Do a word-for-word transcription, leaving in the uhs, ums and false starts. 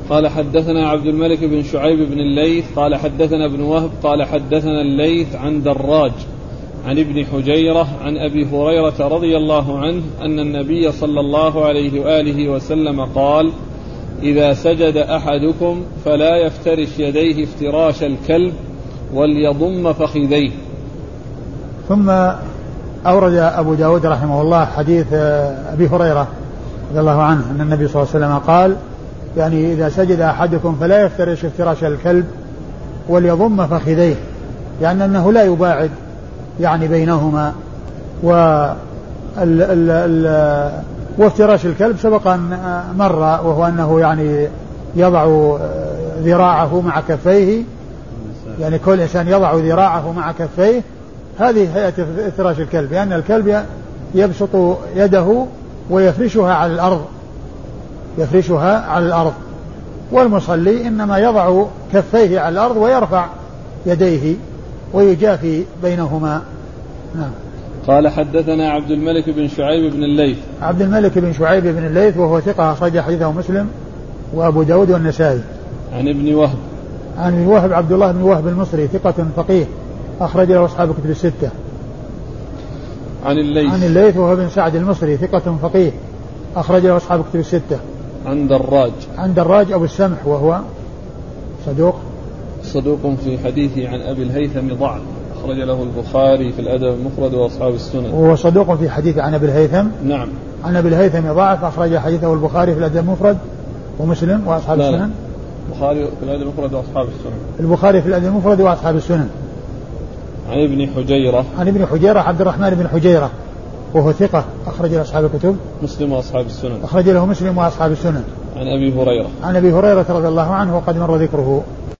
قال حدثنا عبد الملك بن شعيب بن الليث قال حدثنا ابن وهب قال حدثنا الليث عن دراج عن ابن حجيرة عن أبي هريرة رضي الله عنه أن النبي صلى الله عليه وآله وسلم قال: إذا سجد أحدكم فلا يفترش يديه افتراش الكلب وليضم فخذيه. ثم أورد أبو داود رحمه الله حديث أبي هريرة رضي الله عنه أن النبي صلى الله عليه وسلم قال: يعني إذا سجد أحدكم فلا يفترش افتراش الكلب وليضم فخذيه، يعني أنه لا يباعد يعني بينهما. و ال ال ال وافتراش الكلب سبق أن مر، وهو أنه يعني يضع ذراعه مع كفيه، يعني كل إنسان يضع ذراعه مع كفيه، هذه هيئة افتراش الكلب، لأن الكلب يبسط يده ويفرشها على الأرض يفرشها على الأرض والمصلي إنما يضع كفيه على الأرض ويرفع يديه ويجافي بينهما. نعم. قال حدثنا عبد الملك بن شعيب بن الليث. عبد الملك بن شعيب بن الليث وهو ثقة أخرج حديثه مسلم وأبو داود والنسائي. عن ابن وهب. عن ابن وهب عبد الله بن وهب المصري ثقة فقيه أخرج له أصحاب كتب الستة. عن الليث. عن الليث وهو بن سعد المصري ثقة فقيه أخرج له أصحاب كتب الستة. عن دراج. عن دراج أبو السمح وهو صدوق صدوق في حديثه عن أبي الهيثم ضعف أخرج له البخاري في الأدب المفرد وأصحاب السنن. وهو صدوق في حديث عن أبي الهيثم. نعم. عن أبي الهيثم ضعف أخرج حديثه البخاري في الأدب المفرد ومسلم وأصحاب لا السنن. لا. البخاري في الأدب المفرد وأصحاب السنن. البخاري في الأدب المفرد وأصحاب السنن. عن ابن حجيرة. عن ابن حجيرة عبد الرحمن بن حجيرة وهو ثقة أخرج له أصحاب الكتب. مسلم وأصحاب السنن. أخرج له مسلم وأصحاب السنن. عن أبي هريرة. عن أبي هريرة رضي الله عنه وقد مر ذكره.